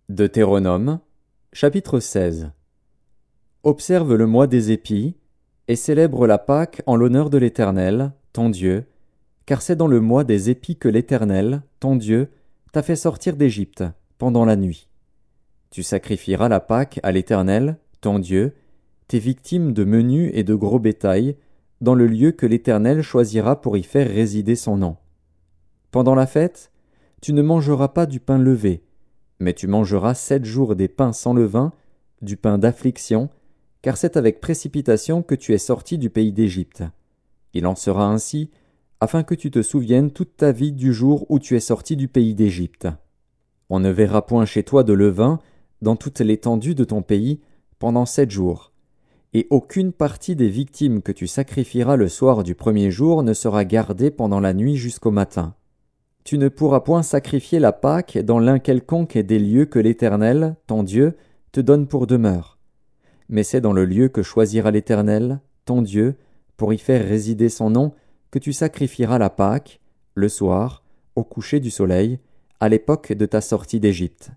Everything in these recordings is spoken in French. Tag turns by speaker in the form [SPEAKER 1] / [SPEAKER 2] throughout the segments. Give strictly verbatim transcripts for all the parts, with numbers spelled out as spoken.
[SPEAKER 1] Deutéronome, chapitre seize. Observe le mois des épis, et célèbre la Pâque en l'honneur de l'Éternel, ton Dieu, car c'est dans le mois des épis que l'Éternel, ton Dieu, t'a fait sortir d'Égypte, pendant la nuit. Tu sacrifieras la Pâque à l'Éternel, ton Dieu, tes victimes de menu et de gros bétail, dans le lieu que l'Éternel choisira pour y faire résider son nom. Pendant la fête, tu ne mangeras pas du pain levé, mais tu mangeras sept jours des pains sans levain, du pain d'affliction, car c'est avec précipitation que tu es sorti du pays d'Égypte. Il en sera ainsi, afin que tu te souviennes toute ta vie du jour où tu es sorti du pays d'Égypte. On ne verra point chez toi de levain, dans toute l'étendue de ton pays, pendant sept jours, et aucune partie des victimes que tu sacrifieras le soir du premier jour ne sera gardée pendant la nuit jusqu'au matin. Tu ne pourras point sacrifier la Pâque dans l'un quelconque des lieux que l'Éternel, ton Dieu, te donne pour demeure. Mais c'est dans le lieu que choisira l'Éternel, ton Dieu, pour y faire résider son nom, que tu sacrifieras la Pâque, le soir, au coucher du soleil, à l'époque de ta sortie d'Égypte.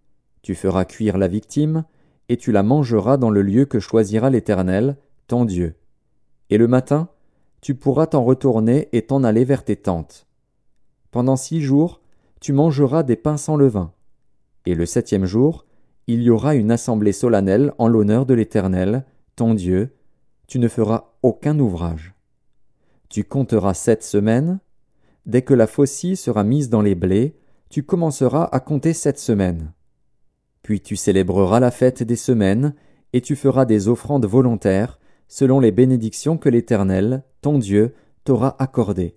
[SPEAKER 1] Tu feras cuire la victime, et tu la mangeras dans le lieu que choisira l'Éternel, ton Dieu. Et le matin, tu pourras t'en retourner et t'en aller vers tes tentes. Pendant six jours, tu mangeras des pains sans levain. Et le septième jour, il y aura une assemblée solennelle en l'honneur de l'Éternel, ton Dieu. Tu ne feras aucun ouvrage. Tu compteras sept semaines. Dès que la faucille sera mise dans les blés, tu commenceras à compter sept semaines. Puis tu célébreras la fête des semaines, et tu feras des offrandes volontaires, selon les bénédictions que l'Éternel, ton Dieu, t'aura accordées.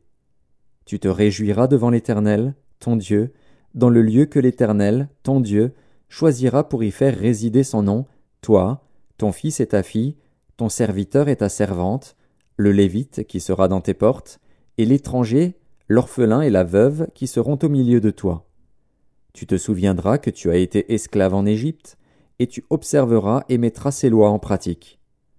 [SPEAKER 1] Tu te réjouiras devant l'Éternel, ton Dieu, dans le lieu que l'Éternel, ton Dieu, choisira pour y faire résider son nom, toi, ton fils et ta fille, ton serviteur et ta servante, le Lévite qui sera dans tes portes, et l'étranger, l'orphelin et la veuve qui seront au milieu de toi. Tu te souviendras que tu as été esclave en Égypte, et tu observeras et mettras ces lois en pratique.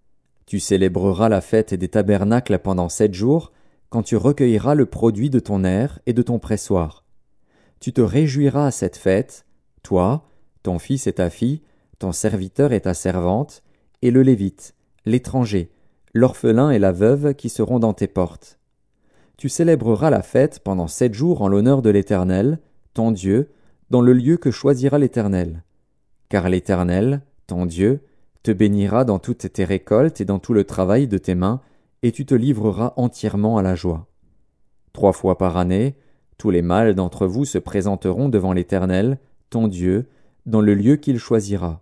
[SPEAKER 1] Tu célébreras la fête des tabernacles pendant sept jours, quand tu recueilleras le produit de ton aire et de ton pressoir. Tu te réjouiras à cette fête, toi, ton fils et ta fille, ton serviteur et ta servante, et le Lévite, l'étranger, l'orphelin et la veuve qui seront dans tes portes. Tu célébreras la fête pendant sept jours en l'honneur de l'Éternel, ton Dieu, dans le lieu que choisira l'Éternel. Car l'Éternel, ton Dieu, te bénira dans toutes tes récoltes et dans tout le travail de tes mains, et tu te livreras entièrement à la joie. Trois fois par année, tous les mâles d'entre vous se présenteront devant l'Éternel, ton Dieu, dans le lieu qu'il choisira.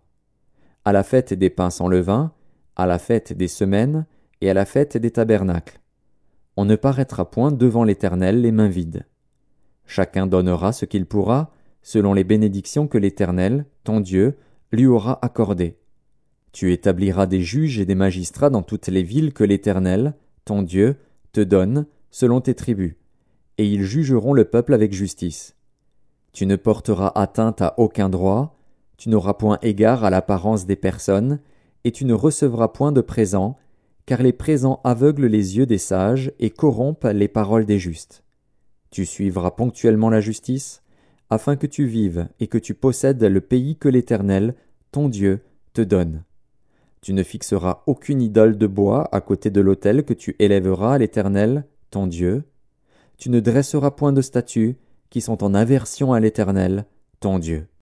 [SPEAKER 1] À la fête des pains sans levain, à la fête des semaines, et à la fête des tabernacles. On ne paraîtra point devant l'Éternel les mains vides. Chacun donnera ce qu'il pourra, selon les bénédictions que l'Éternel, ton Dieu, lui aura accordées. Tu établiras des juges et des magistrats dans toutes les villes que l'Éternel, ton Dieu, te donne, selon tes tribus, et ils jugeront le peuple avec justice. Tu ne porteras atteinte à aucun droit, tu n'auras point égard à l'apparence des personnes, et tu ne recevras point de présents, car les présents aveuglent les yeux des sages et corrompent les paroles des justes. Tu suivras ponctuellement la justice, afin que tu vives et que tu possèdes le pays que l'Éternel, ton Dieu, te donne. Tu ne fixeras aucune idole de bois à côté de l'autel que tu élèveras à l'Éternel, ton Dieu. Tu ne dresseras point de statues qui sont en aversion à l'Éternel, ton Dieu.